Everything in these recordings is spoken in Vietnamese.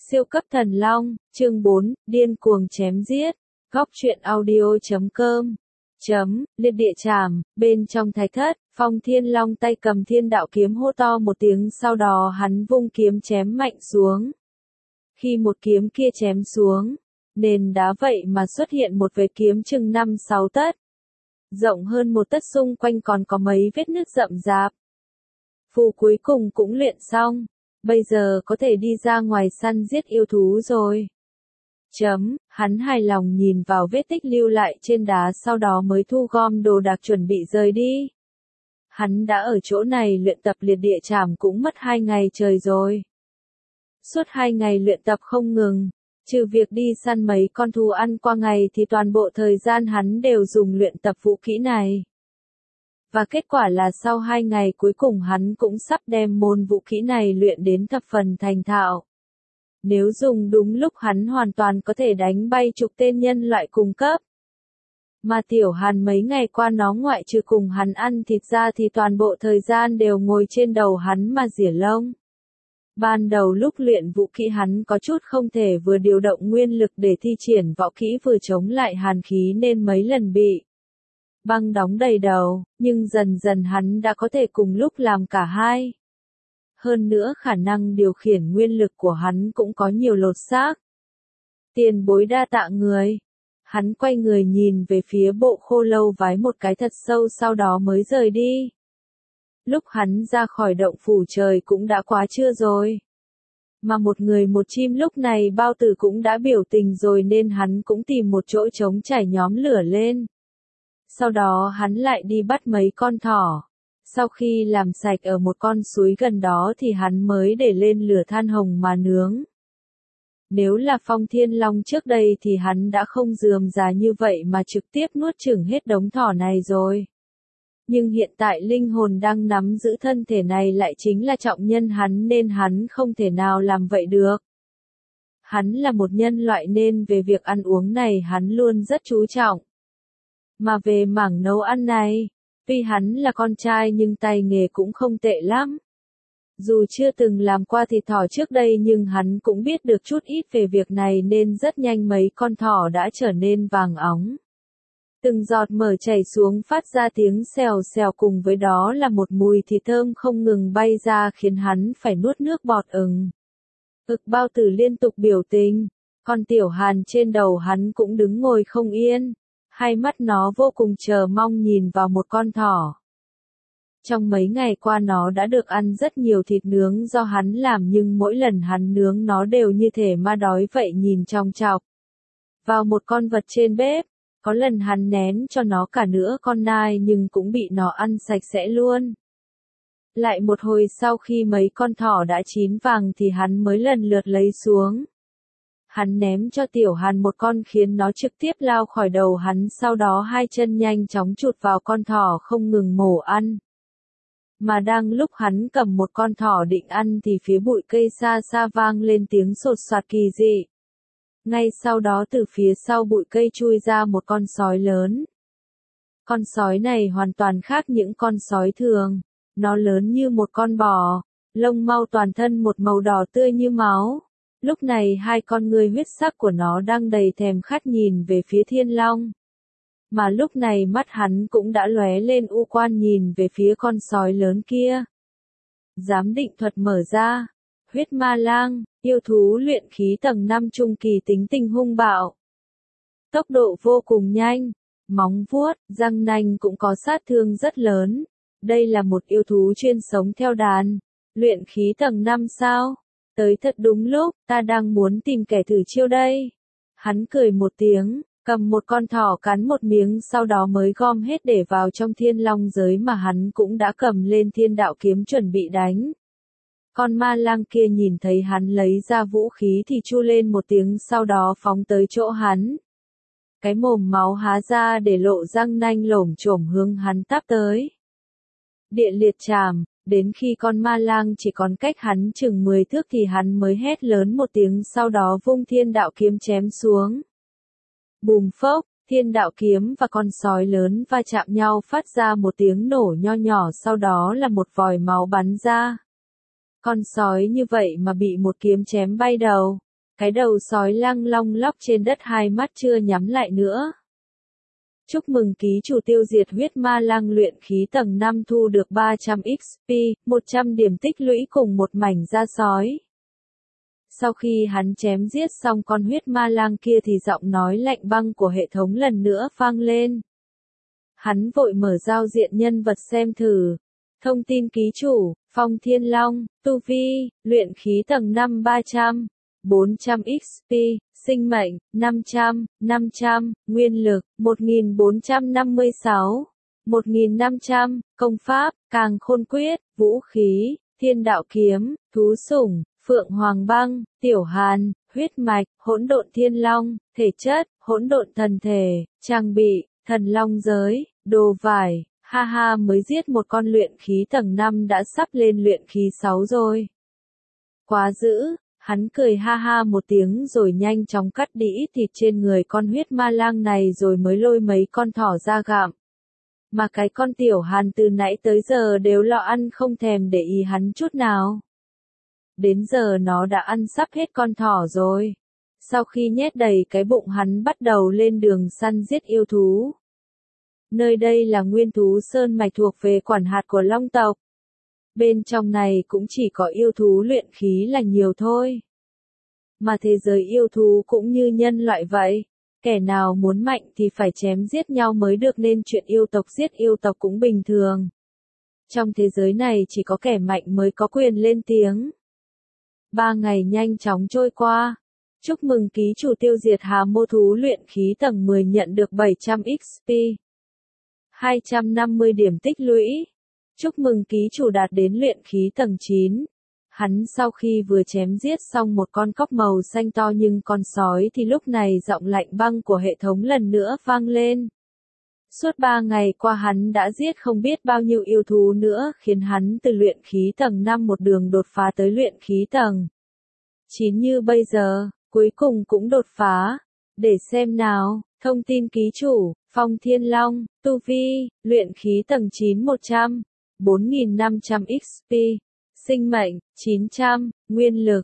Siêu cấp thần long, chương 4, điên cuồng chém giết. Góc truyện audio.com. Liệt địa trảm, bên trong thạch thất, Phong Thiên Long tay cầm thiên đạo kiếm hô to một tiếng, sau đó hắn vung kiếm chém mạnh xuống. Khi một kiếm kia chém xuống, nền đá vậy mà xuất hiện một vệt kiếm chừng 5-6 tấc. Rộng hơn một tấc, xung quanh còn có mấy vết nứt rậm rạp. Phù cuối cùng cũng luyện xong. Bây giờ có thể đi ra ngoài săn giết yêu thú rồi. Hắn hài lòng nhìn vào vết tích lưu lại trên đá, sau đó mới thu gom đồ đạc chuẩn bị rời đi. Hắn đã ở chỗ này luyện tập liệt địa trảm cũng mất 2 ngày trời rồi. Suốt 2 ngày luyện tập không ngừng, trừ việc đi săn mấy con thú ăn qua ngày thì toàn bộ thời gian hắn đều dùng luyện tập vũ kỹ này. Và kết quả là sau 2 ngày cuối cùng hắn cũng sắp đem môn vũ kỹ này luyện đến thập phần thành thạo. Nếu dùng đúng lúc hắn hoàn toàn có thể đánh bay chục tên nhân loại cùng cấp. Mà Tiểu Hàn mấy ngày qua nó ngoại trừ cùng hắn ăn thịt ra thì toàn bộ thời gian đều ngồi trên đầu hắn mà rỉa lông. Ban đầu lúc luyện vũ kỹ hắn có chút không thể vừa điều động nguyên lực để thi triển võ kỹ vừa chống lại hàn khí nên mấy lần bị băng đóng đầy đầu, nhưng dần dần hắn đã có thể cùng lúc làm cả hai. Hơn nữa khả năng điều khiển nguyên lực của hắn cũng có nhiều lột xác. Tiền bối đa tạ người. Hắn quay người nhìn về phía bộ khô lâu vái một cái thật sâu, sau đó mới rời đi. Lúc hắn ra khỏi động phủ trời cũng đã quá trưa rồi. Mà một người một chim lúc này Bao Tử cũng đã biểu tình rồi nên hắn cũng tìm một chỗ trống trải nhóm lửa lên. Sau đó hắn lại đi bắt mấy con thỏ. Sau khi làm sạch ở một con suối gần đó thì hắn mới để lên lửa than hồng mà nướng. Nếu là Phong Thiên Long trước đây thì hắn đã không rườm rà như vậy mà trực tiếp nuốt chửng hết đống thỏ này rồi. Nhưng hiện tại linh hồn đang nắm giữ thân thể này lại chính là trọng nhân hắn nên hắn không thể nào làm vậy được. Hắn là một nhân loại nên về việc ăn uống này hắn luôn rất chú trọng. Mà về mảng nấu ăn này, tuy hắn là con trai nhưng tay nghề cũng không tệ lắm. Dù chưa từng làm qua thịt thỏ trước đây nhưng hắn cũng biết được chút ít về việc này nên rất nhanh mấy con thỏ đã trở nên vàng óng. Từng giọt mỡ chảy xuống phát ra tiếng xèo xèo, cùng với đó là một mùi thịt thơm không ngừng bay ra khiến hắn phải nuốt nước bọt ừng. Bao Tử liên tục biểu tình, con Tiểu Hàn trên đầu hắn cũng đứng ngồi không yên. Hai mắt nó vô cùng chờ mong nhìn vào một con thỏ. Trong mấy ngày qua nó đã được ăn rất nhiều thịt nướng do hắn làm nhưng mỗi lần hắn nướng nó đều như thể ma đói vậy nhìn chòng chọc vào một con vật trên bếp. Có lần hắn nén cho nó cả nửa con nai nhưng cũng bị nó ăn sạch sẽ luôn. Lại một hồi sau khi mấy con thỏ đã chín vàng thì hắn mới lần lượt lấy xuống. Hắn ném cho Tiểu Hàn một con khiến nó trực tiếp lao khỏi đầu hắn, sau đó hai chân nhanh chóng chụt vào con thỏ không ngừng mổ ăn. Mà đang lúc hắn cầm một con thỏ định ăn thì phía bụi cây xa xa vang lên tiếng sột soạt kỳ dị. Ngay sau đó từ phía sau bụi cây chui ra một con sói lớn. Con sói này hoàn toàn khác những con sói thường. Nó lớn như một con bò, lông mau toàn thân một màu đỏ tươi như máu. Lúc này hai con ngươi huyết sắc của nó đang đầy thèm khát nhìn về phía Thiên Long. Mà lúc này mắt hắn cũng đã lóe lên u quan nhìn về phía con sói lớn kia. Giám định thuật mở ra. Huyết ma lang, yêu thú luyện khí tầng 5 trung kỳ, tính tình hung bạo. Tốc độ vô cùng nhanh, móng vuốt, răng nanh cũng có sát thương rất lớn. Đây là một yêu thú chuyên sống theo đàn. Luyện khí tầng 5 sao? Tới thật đúng lúc, ta đang muốn tìm kẻ thử chiêu đây. Hắn cười một tiếng, cầm một con thỏ cắn một miếng sau đó mới gom hết để vào trong Thiên Long giới mà hắn cũng đã cầm lên thiên đạo kiếm chuẩn bị đánh. Con ma lang kia nhìn thấy hắn lấy ra vũ khí thì chu lên một tiếng sau đó phóng tới chỗ hắn. Cái mồm máu há ra để lộ răng nanh lổm chổm hướng hắn táp tới. Địa liệt trảm. Đến khi con ma lang chỉ còn cách hắn chừng 10 thước thì hắn mới hét lớn một tiếng, sau đó vung thiên đạo kiếm chém xuống. Bùm phốc, thiên đạo kiếm và con sói lớn va chạm nhau phát ra một tiếng nổ nho nhỏ, sau đó là một vòi máu bắn ra. Con sói như vậy mà bị một kiếm chém bay đầu. Cái đầu sói lăng long lóc trên đất, hai mắt chưa nhắm lại nữa. Chúc mừng ký chủ tiêu diệt huyết ma lang, luyện khí tầng 5 thu được 300 XP, 100 điểm tích lũy cùng một mảnh da sói. Sau khi hắn chém giết xong con huyết ma lang kia thì giọng nói lạnh băng của hệ thống lần nữa vang lên. Hắn vội mở giao diện nhân vật xem thử. Thông tin ký chủ, Phong Thiên Long, tu vi, luyện khí tầng 5 300, 400 XP, sinh mệnh, 500, nguyên lực, 1456, 1500, công pháp, càng khôn quyết, vũ khí, thiên đạo kiếm, thú sủng, phượng hoàng băng, tiểu hàn, huyết mạch, hỗn độn thiên long, thể chất, hỗn độn thần thể, trang bị, thần long giới, đồ vải, ha ha, mới giết một con luyện khí tầng 5 đã sắp lên luyện khí 6 rồi. Quá dữ, hắn cười ha ha một tiếng rồi nhanh chóng cắt đĩ thịt trên người con huyết ma lang này rồi mới lôi mấy con thỏ ra gặm. Mà cái con tiểu hàn từ nãy tới giờ đều lo ăn không thèm để ý hắn chút nào. Đến giờ nó đã ăn sắp hết con thỏ rồi. Sau khi nhét đầy cái bụng hắn bắt đầu lên đường săn giết yêu thú. Nơi đây là nguyên thú sơn mạch thuộc về quản hạt của Long tộc. Bên trong này cũng chỉ có yêu thú luyện khí là nhiều thôi. Mà thế giới yêu thú cũng như nhân loại vậy. Kẻ nào muốn mạnh thì phải chém giết nhau mới được, nên chuyện yêu tộc giết yêu tộc cũng bình thường. Trong thế giới này chỉ có kẻ mạnh mới có quyền lên tiếng. 3 ngày nhanh chóng trôi qua. Chúc mừng ký chủ tiêu diệt hà mô thú luyện khí tầng 10 nhận được 700 XP. 250 điểm tích lũy. Chúc mừng ký chủ đạt đến luyện khí tầng 9. Hắn sau khi vừa chém giết xong một con cóc màu xanh to nhưng con sói thì lúc này giọng lạnh băng của hệ thống lần nữa vang lên. Suốt 3 ngày qua hắn đã giết không biết bao nhiêu yêu thú nữa, khiến hắn từ luyện khí tầng 5 một đường đột phá tới luyện khí tầng 9 như bây giờ, cuối cùng cũng đột phá. Để xem nào, thông tin ký chủ, Phong Thiên Long, tu vi, luyện khí tầng 9 100, 4500 XP, sinh mệnh, 900, nguyên lực,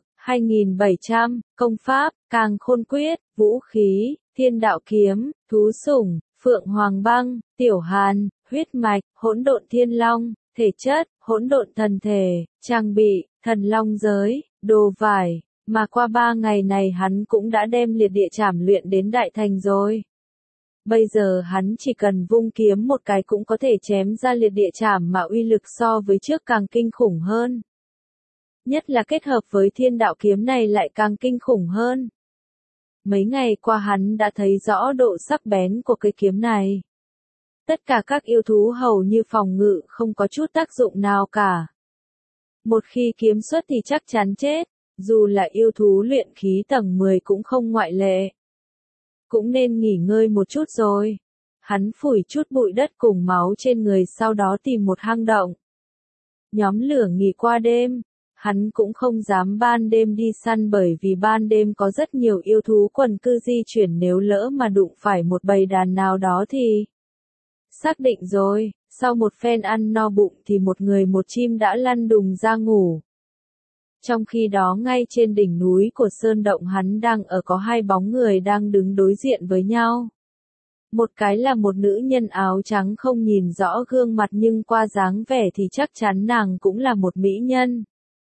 2700, công pháp, càng khôn quyết, vũ khí, thiên đạo kiếm, thú sủng, phượng hoàng băng, tiểu hàn, huyết mạch, hỗn độn thiên long, thể chất, hỗn độn thần thể, trang bị, thần long giới, đồ vải. Mà qua 3 ngày này hắn cũng đã đem liệt địa trảm luyện đến đại thành rồi. Bây giờ hắn chỉ cần vung kiếm một cái cũng có thể chém ra liệt địa trảm mà uy lực so với trước càng kinh khủng hơn. Nhất là kết hợp với thiên đạo kiếm này lại càng kinh khủng hơn. Mấy ngày qua hắn đã thấy rõ độ sắc bén của cây kiếm này. Tất cả các yêu thú hầu như phòng ngự không có chút tác dụng nào cả. Một khi kiếm xuất thì chắc chắn chết, dù là yêu thú luyện khí tầng 10 cũng không ngoại lệ. Cũng nên nghỉ ngơi một chút rồi. Hắn phủi chút bụi đất cùng máu trên người sau đó tìm một hang động. Nhóm lửa nghỉ qua đêm. Hắn cũng không dám ban đêm đi săn bởi vì ban đêm có rất nhiều yêu thú quần cư di chuyển, nếu lỡ mà đụng phải một bầy đàn nào đó thì... Xác định rồi, sau một phen ăn no bụng thì một người một chim đã lăn đùng ra ngủ. Trong khi đó ngay trên đỉnh núi của sơn động hắn đang ở có hai bóng người đang đứng đối diện với nhau. Một cái là một nữ nhân áo trắng không nhìn rõ gương mặt nhưng qua dáng vẻ thì chắc chắn nàng cũng là một mỹ nhân.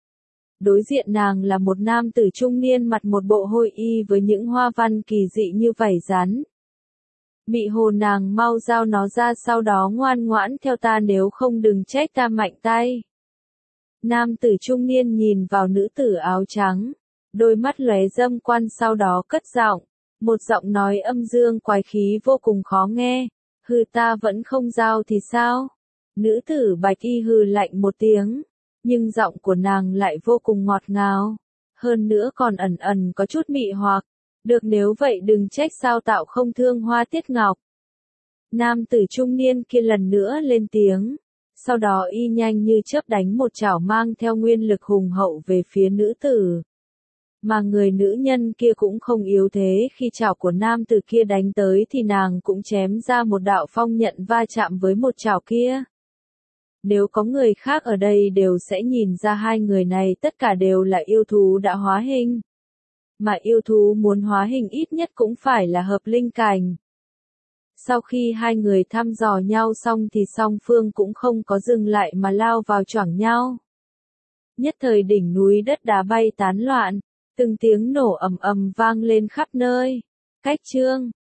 Đối diện nàng là một nam tử trung niên mặc một bộ hôi y với những hoa văn kỳ dị như vảy rắn. Mị hồ, nàng mau giao nó ra, sau đó ngoan ngoãn theo ta, nếu không đừng trách ta mạnh tay. Nam tử trung niên nhìn vào nữ tử áo trắng, đôi mắt lóe dâm quan, sau đó cất giọng, một giọng nói âm dương quái khí vô cùng khó nghe. Hừ, ta vẫn không giao thì sao? Nữ tử bạch y hừ lạnh một tiếng, nhưng giọng của nàng lại vô cùng ngọt ngào, hơn nữa còn ẩn ẩn có chút mị hoặc. Được, nếu vậy đừng trách sao tạo không thương hoa tiết ngọc. Nam tử trung niên kia lần nữa lên tiếng, sau đó y nhanh như chớp đánh một chảo mang theo nguyên lực hùng hậu về phía nữ tử. Mà người nữ nhân kia cũng không yếu thế, khi chảo của nam tử kia đánh tới thì nàng cũng chém ra một đạo phong nhận va chạm với một chảo kia. Nếu có người khác ở đây đều sẽ nhìn ra hai người này tất cả đều là yêu thú đã hóa hình. mà yêu thú muốn hóa hình ít nhất cũng phải là hợp linh cảnh. Sau khi hai người thăm dò nhau xong thì song phương cũng không có dừng lại mà lao vào choảng nhau. Nhất thời đỉnh núi đất đá bay tán loạn, từng tiếng nổ ầm ầm vang lên khắp nơi. Cách chương